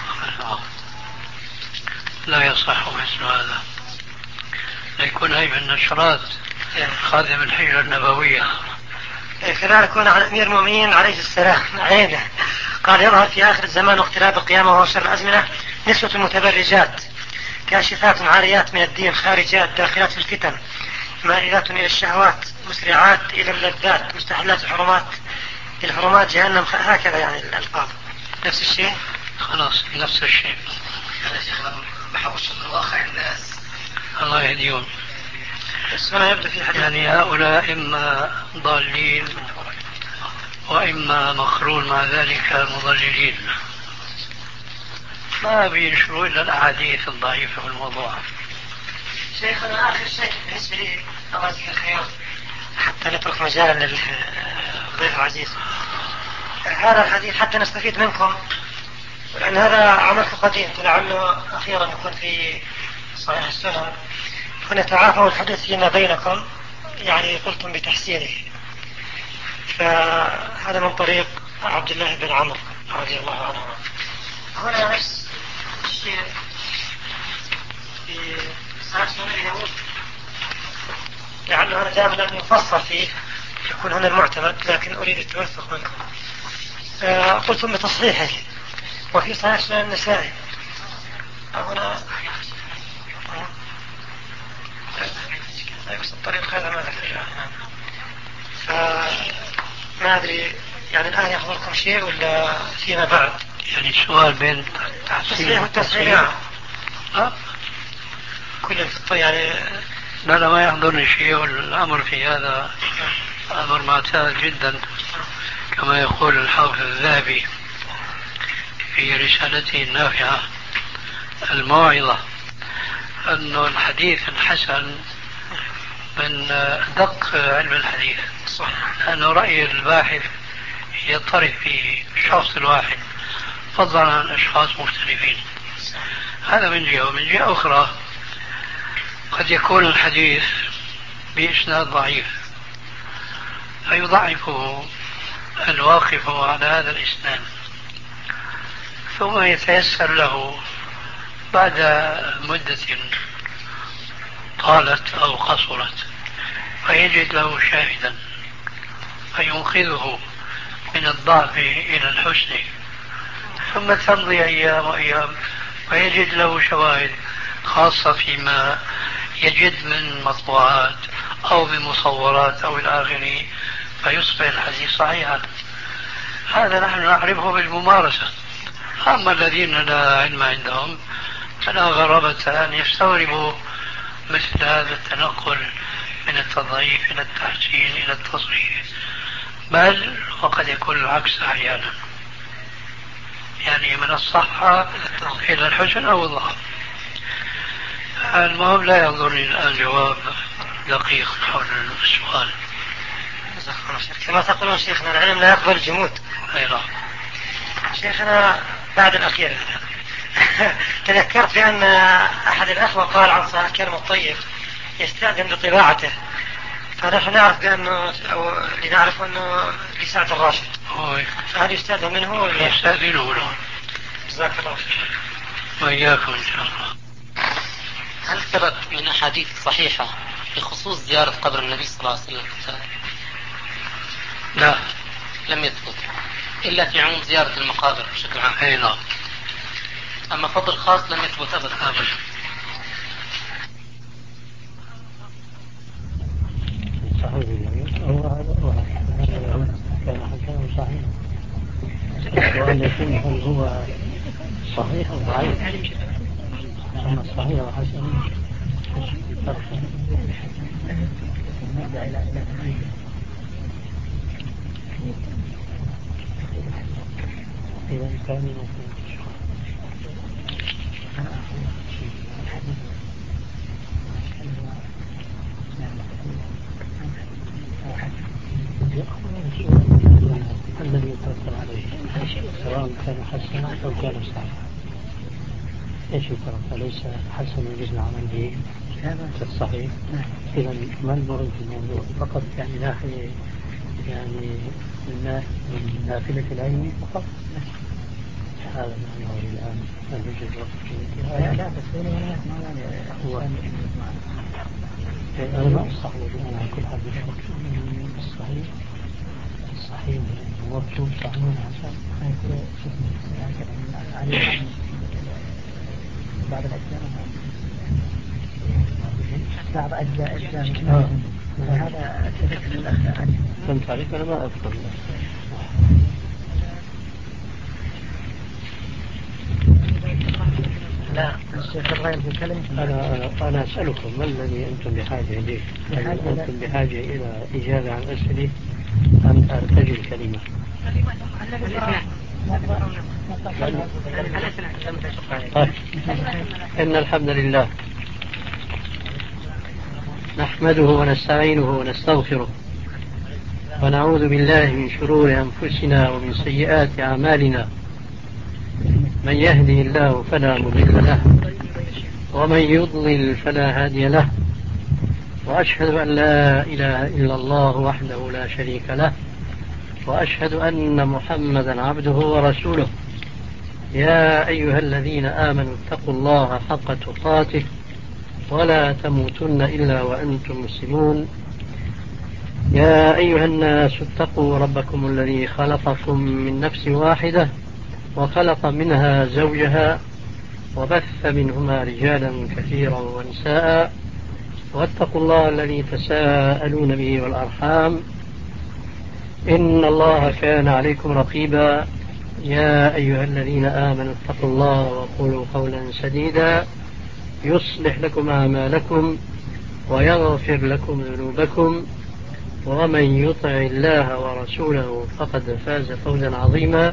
لا يصح مثل هذا، يكون هي من نشرات خادم الحجة النبوية. كذلك كان على أمير المؤمنين عليه السلام عينه قال يظهر في آخر الزمان واقتراب القيامة وهو شر الأزمنة نسوة متبرجات كاشفات عاريات من الدين خارجات داخلات في الفتن مائلات إلى الشهوات مسرعات إلى اللذات مستحلات الحرمات الحرمات جهنم، هكذا يعني الألفاظ نفس الشيء. خلاص نفس الشيء. هذا شيخ بحوش واقع الناس الله يهديهم. اسمنا يبدو في حديث يعني هؤلاء إما ضالين وإما مخرون مع ذلك مضللين، ما بينشروا إلا الأحاديث الضعيفة في الموضوع. شيخنا آخر شيء بالنسبة لي الله يجزيك الخير حتى نترك مجالا للضيف العزيز، هذا الحديث حتى نستفيد منكم لأن هذا عملكم قديم لعله أخيرا يكون في صحيح السنن فنتعافوا الحديث فيما بينكم، يعني قلتم بتحسينه، فهذا من طريق عبد الله بن عمرو رضي الله عنه. هنا نفس الشيء في صحيح سنن اليهود لعله أنا دائما لم يفصل فيه يكون هنا المعتمد، لكن أريد التوثق منكم. آه قلتم بتصحيحه وفي صحيح سنن النسائي هنا نفس الطريق هذا ما ذكر، فما أدري يعني الآن يحضركم شيء ولا فيما بعد؟ يعني السؤال بين التصحيح والتصحيح أه؟ كل يعني لا لا ما يحضرني شيء، والأمر في هذا أمر معتاد جدا كما يقول الحافظ الذهبي في رسالته النافعة الموعظة أن الحديث الحسن من دق علم الحديث، أن رأي الباحث يضطرب في الشخص الواحد فضلا عن أشخاص مختلفين. هذا من جهة. ومن جهة أخرى قد يكون الحديث بإسناد ضعيف فيضعفه الواقف على هذا الإسناد ثم يتيسر له بعد مدة طالت أو قصرت فيجد له شاهدا فينقذه من الضعف إلى الحسن، ثم تمضي أيام وأيام فيجد له شواهد خاصة فيما يجد من مطبوعات أو من مصورات أو إلى آخره فيصبح الحديث صحيحا. هذا نحن نعرفه بالممارسة. أما الذين لا علم عندهم فلا غرابة أن يستغربوا مثل هذا التنقل من التضعيف إلى التحسين إلى التصحيح، بل وقد يكون العكس أحيانا، يعني من الصحة إلى الحسن أو الضعف. المهم لا ينظرني الآن جواب دقيق حول السؤال. كما تقولون شيخنا العلم لا يقبل الجمود. أيضا شيخنا بعد الأخير تذكرت بأن أحد الأخوة قال عن صاحب الكلم الطيب يستأذن بطباعته، فنحن نعرف بأنه أو لنعرف أنه لسعد الراشد، فهل يستأذن منه ولا يستأذنه له؟ جزاك الله خير. وإياكم إن شاء الله. هل ثبت من أحاديث صحيحة بخصوص زيارة قبر النبي صلى الله عليه وسلم؟ لا لم يثبت إلا في عموم زيارة المقابر بشكل عام. أي نعم. أما فضل خاص لم يثبت أبدا. أبدا. صحيح هو كان حكام صحيح. السؤال يكون هل هو صحيح أو ضعيف؟ أما صحيح وحسن إذا كان سواء كان حسنا أو كان صحيحا. إيش الفرق؟ أليس حسن يجوز العمل به في الصحيح؟ إذا ما المراد في الموضوع؟ فقط يعني ناحية يعني من نافلة العلم فقط. هذا معناه الآن الوجه الوقت. لا لا تسويل ولا هو أنا ما أستحضر الآن على كل حال الصحيح الصحيح مطلوب صحيح عشان هيكون عليه بعض الأجزاء بعض أجزاء أجزاء هذا أتفق من الأخ علي. فهمت عليك؟ أنا ما أذكر. لا الشيخ الغير بكلمة. أنا أنا أسألكم ما الذي أنتم بحاجة إليه؟ هل أنتم بحاجة إلى إجابة عن أسئلة أم أرتجل كلمة؟ طيب. إن الحمد لله نحمده ونستعينه ونستغفره ونعوذ بالله من شرور أنفسنا ومن سيئات أعمالنا. من يهدي الله فلا مضل له ومن يضلل فلا هادي له، وأشهد أن لا إله إلا الله وحده لا شريك له، وأشهد أن محمدا عبده ورسوله. يا أيها الذين آمنوا اتقوا الله حق تقاته ولا تموتن إلا وأنتم مسلمون. يا أيها الناس اتقوا ربكم الذي خلقكم من نفس واحدة وخلق منها زوجها وبث منهما رجالا كثيرا ونساء، واتقوا الله الذي تساءلون به والأرحام إن الله كان عليكم رقيبا. يا أيها الذين آمنوا اتقوا الله وقولوا قولا سديدا يصلح لكم أعمالكم ويغفر لكم ذنوبكم، ومن يطع الله ورسوله فقد فاز فوزا عظيما.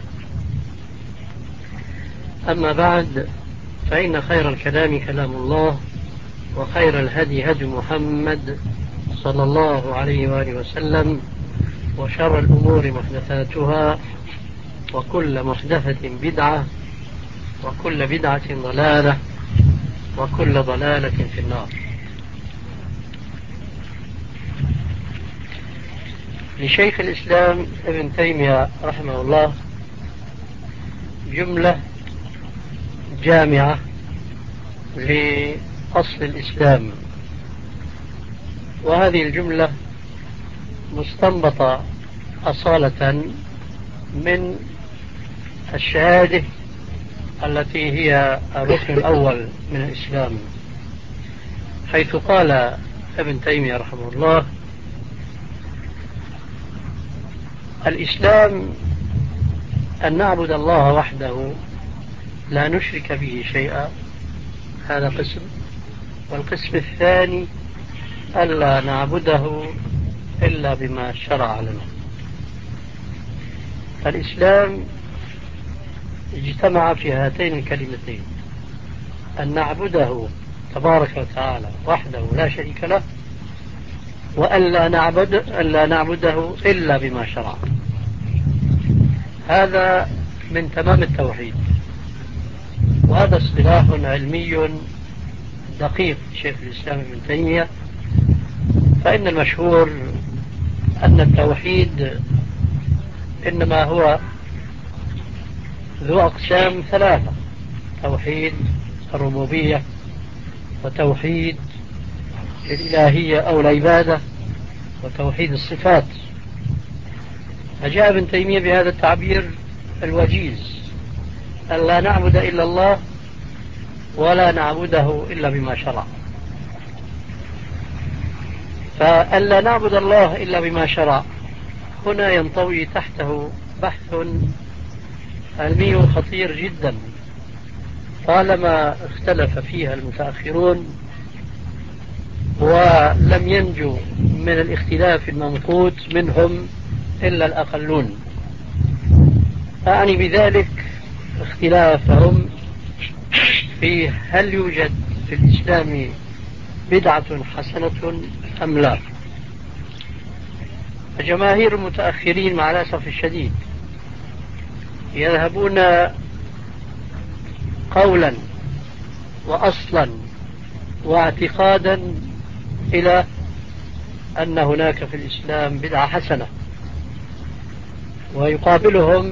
أما بعد، فإن خير الكلام كلام الله، وخير الهدي هدي محمد صلى الله عليه وآله وسلم، وشر الأمور محدثاتها، وكل محدثة بدعة، وكل بدعة ضلالة، وكل ضلالة في النار. لشيخ الإسلام ابن تيمية رحمه الله جملة جامعة لأصل الإسلام، وهذه الجملة مستنبطة أصالة من الشهادة التي هي الركن الأول من الإسلام، حيث قال ابن تيمية رحمه الله: الإسلام أن نعبد الله وحده لا نشرك به شيئا، هذا قسم. والقسم الثاني ألا نعبده إلا بما شرع لنا. الإسلام اجتمع في هاتين الكلمتين: أن نعبده تبارك وتعالى وحده لا شريك له، وأن لا نعبد ألا نعبده إلا بما شرع. هذا من تمام التوحيد، وهذا اصطلاح علمي دقيق شيخ الإسلام ابن تيمية. فإن المشهور أن التوحيد إنما هو ذو أقسام ثلاثة: توحيد الربوبية، وتوحيد الإلهية أو العبادة، وتوحيد الصفات. فجاء ابن تيمية بهذا التعبير الوجيز: أن لا نعبد إلا الله ولا نعبده إلا بما شرع. فأن لا نعبد الله إلا بما شرع هنا ينطوي تحته بحث علمي خطير جدا، طالما اختلف فيها المتأخرون ولم ينجو من الاختلاف الممقوت منهم إلا الأقلون. أعني بذلك اختلافهم في هل يوجد في الإسلام بدعة حسنة أم لا. فجماهير المتأخرين مع الأسف الشديد يذهبون قولا وأصلا واعتقادا إلى أن هناك في الإسلام بدعة حسنة، ويقابلهم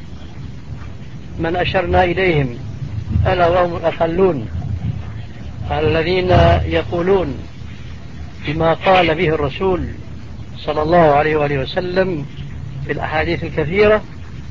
من أشرنا إليهم ألا وهم الأقلون الذين يقولون بما قال به الرسول صلى الله عليه وآله وسلم في الأحاديث الكثيرة،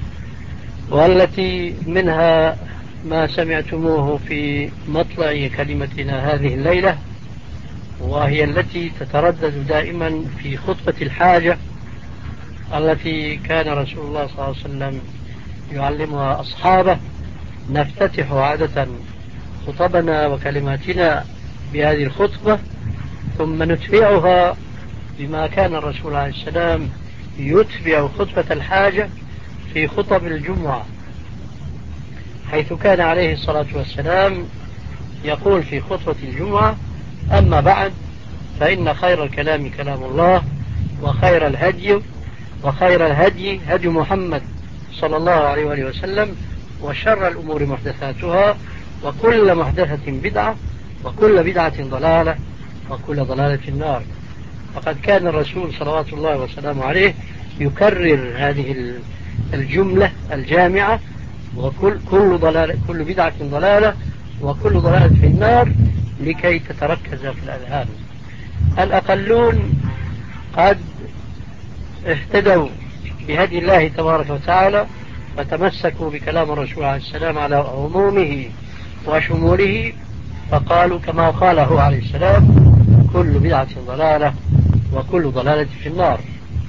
والتي منها ما سمعتموه في مطلع كلمتنا هذه الليلة، وهي التي تتردد دائما في خطبة الحاجة التي كان رسول الله صلى الله عليه وسلم يعلمها أصحابه. نفتتح عادة خطبنا وكلماتنا بهذه الخطبة، ثم نتبعها بما كان الرسول عليه السلام يتبع خطبة الحاجة في خطب الجمعة، حيث كان عليه الصلاة والسلام يقول في خطبة الجمعة: أما بعد فإن خير الكلام كلام الله، وخير الهدي وخير الهدي هدي محمد صلى الله عليه وآله وسلم، وشر الأمور محدثاتها، وكل محدثة بدعة، وكل بدعة ضلالة، وكل ضلالة في النار. فقد كان الرسول صلوات الله وسلامه عليه يكرر هذه الجملة الجامعة: وكل كل ضلالة، كل بدعة ضلالة، وكل ضلالة في النار، لكي تتركز في الأذهان. الأقلون قد اهتدوا بهدي الله تبارك وتعالى، فتمسكوا بكلام الرسول عليه السلام على عمومه وشموله، فقالوا كما قاله عليه السلام: كل بدعة ضلالة، وكل ضلالة في النار.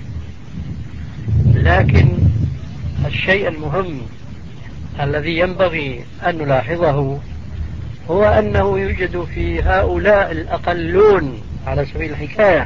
لكن الشيء المهم الذي ينبغي أن نلاحظه هو أنه يوجد في هؤلاء الأقلون على سبيل الحكاية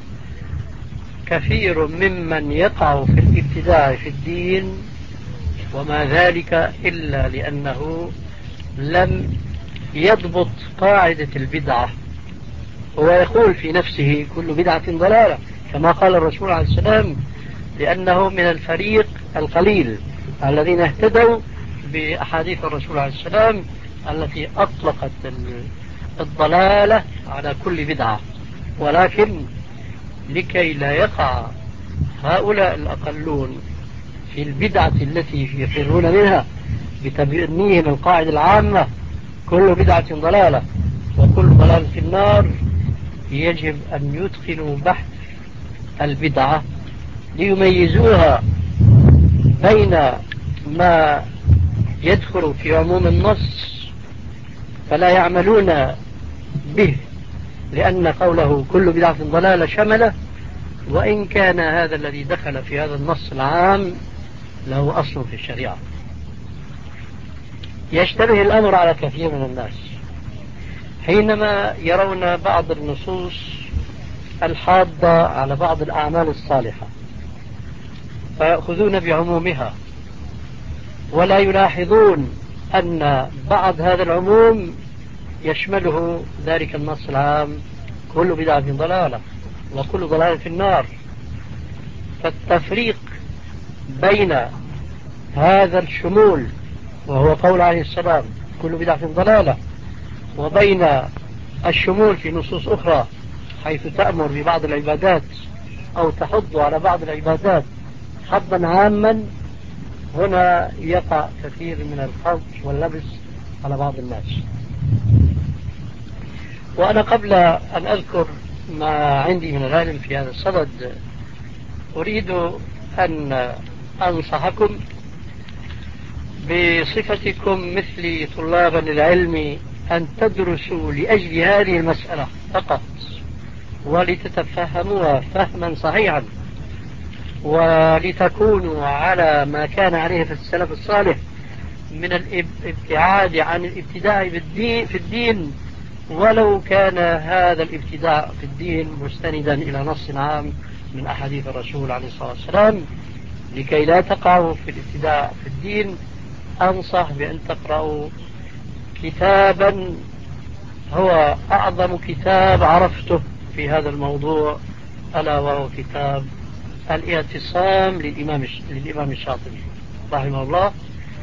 كثير ممن يقع في الابتداع في الدين، وما ذلك إلا لأنه لم يضبط قاعدة البدعة. هو يقول في نفسه كل بدعة ضلالة كما قال الرسول عليه السلام، لأنه من الفريق القليل الذين اهتدوا بأحاديث الرسول عليه السلام التي أطلقت الضلالة على كل بدعة. ولكن لكي لا يقع هؤلاء الأقلون في البدعة التي يفرون منها بتبنيهم القاعدة العامة: كل بدعة ضلالة، وكل ضلال في النار، يجب أن يتقنوا بحث البدعة ليميزوها بين ما يدخل في عموم النص فلا يعملون به لأن قوله كل بدعة ضلالة شمله، وإن كان هذا الذي دخل في هذا النص العام له أصل في الشريعة. يشتبه الأمر على كثير من الناس حينما يرون بعض النصوص الحاضة على بعض الأعمال الصالحة فيأخذون بعمومها، ولا يلاحظون أن بعض هذا العموم يشمله ذلك النص العام: كل بدعة ضلالة، وكل ضلالة في النار. فالتفريق بين هذا الشمول وهو قول عليه السلام كل بدعة ضلالة، وبين الشمول في نصوص أخرى حيث تأمر ببعض العبادات أو تحض على بعض العبادات حظا عاما، هنا يقع كثير من الخلط واللبس على بعض الناس. وأنا قبل أن أذكر ما عندي من العلم في هذا الصدد أريد أن أنصحكم بصفتكم مثلي طلابا للعلم أن تدرسوا لأجل هذه المسألة فقط، ولتتفهموها فهما صحيحا، ولتكونوا على ما كان عليه في السلف الصالح من الابتعاد عن الابتداع في الدين، ولو كان هذا الابتداع في الدين مستندا إلى نص عام من أحاديث الرسول عليه الصلاة والسلام. لكي لا تقعوا في الابتداع في الدين أنصح بأن تقرأوا كتابا هو أعظم كتاب عرفته في هذا الموضوع، ألا وهو كتاب الاعتصام للإمام للإمام الشاطبي رحمه الله.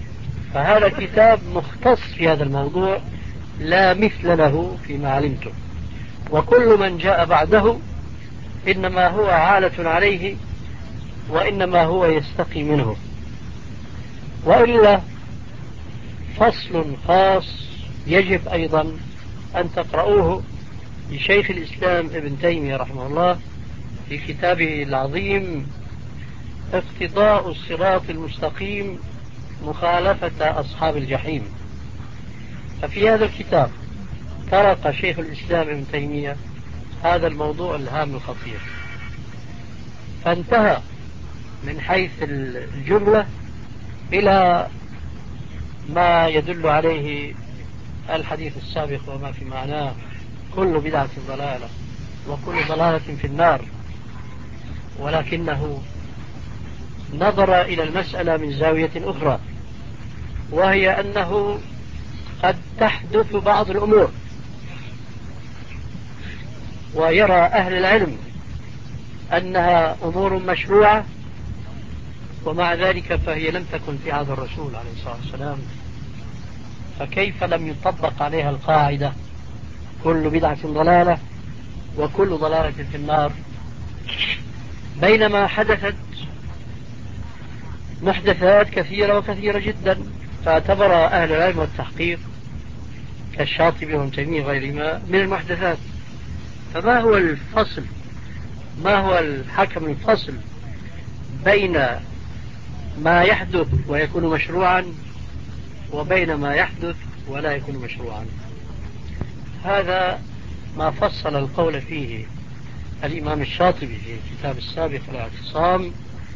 فهذا الكتاب مختص في هذا الموضوع لا مثل له فيما علمته، وكل من جاء بعده إنما هو عالة عليه وإنما هو يستقي منه، وإلا فصل خاص يجب أيضا أن تقرؤوه لشيخ الإسلام ابن تيمية رحمه الله في كتابه العظيم اقتضاء الصراط المستقيم مخالفة أصحاب الجحيم. ففي هذا الكتاب طرق شيخ الإسلام ابن تيمية هذا الموضوع الهام الخطير، فانتهى من حيث الجملة إلى ما يدل عليه الحديث السابق وما في معناه: كل بدعة ضلالة وكل ضلالة في النار. ولكنه نظر إلى المسألة من زاوية أخرى، وهي أنه قد تحدث بعض الأمور ويرى أهل العلم أنها أمور مشروعة، ومع ذلك فهي لم تكن في عهد الرسول عليه الصلاة والسلام، فكيف لم يطبق عليها القاعدة كل بدعة ضلالة وكل ضلالة في النار، بينما حدثت محدثات كثيرة وكثيرة جدا فاعتبر أهل العلم والتحقيق كالشاطبي وابن تيمية وغيرهما من المحدثات. فما هو الفصل، ما هو الحكم الفصل بين ما يحدث ويكون مشروعا وبين ما يحدث ولا يكون مشروعا؟ هذا ما فصل القول فيه الإمام الشاطبي في الكتاب السابق الاعتصام،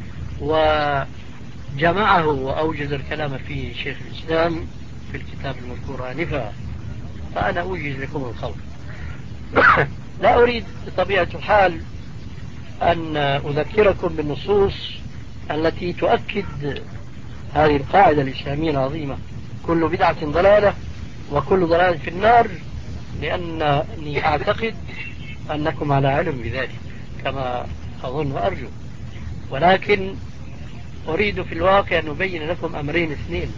وجمعه وأوجز الكلام فيه شيخ الإسلام في الكتاب المذكور آنفا، فأنا أوجز لكم القول. لا أريد بطبيعة الحال أن أذكركم بالنصوص التي تؤكد هذه القاعدة الإسلامية العظيمة: كل بدعة ضلالة وكل ضلالة في النار، لأنني أعتقد أنكم على علم بذلك كما أظن وأرجو، ولكن أريد في الواقع أن أبين لكم أمرين اثنين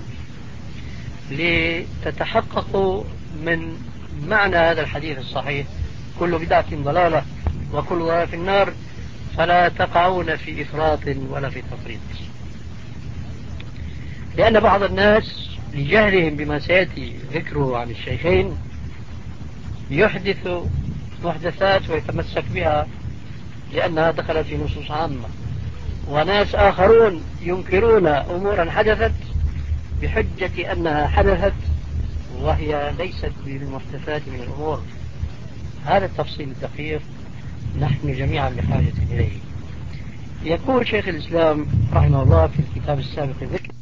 لتتحققوا من معنى هذا الحديث الصحيح: كل بدعة ضلالة وكل ضلالة في النار، فلا تقعون في إفراط ولا في تفريط. لأن بعض الناس لجهلهم بما سيأتي ذكره عن الشيخين يحدث محدثات ويتمسك بها لأنها دخلت في نصوص عامة، وناس آخرون ينكرون أمورا حدثت بحجة أنها حدثت وهي ليست بالمحدثات من الأمور. هذا التفصيل الدقيق نحن جميعا بحاجة إليه. يقول شيخ الإسلام رحمه الله في الكتاب السابق ذكر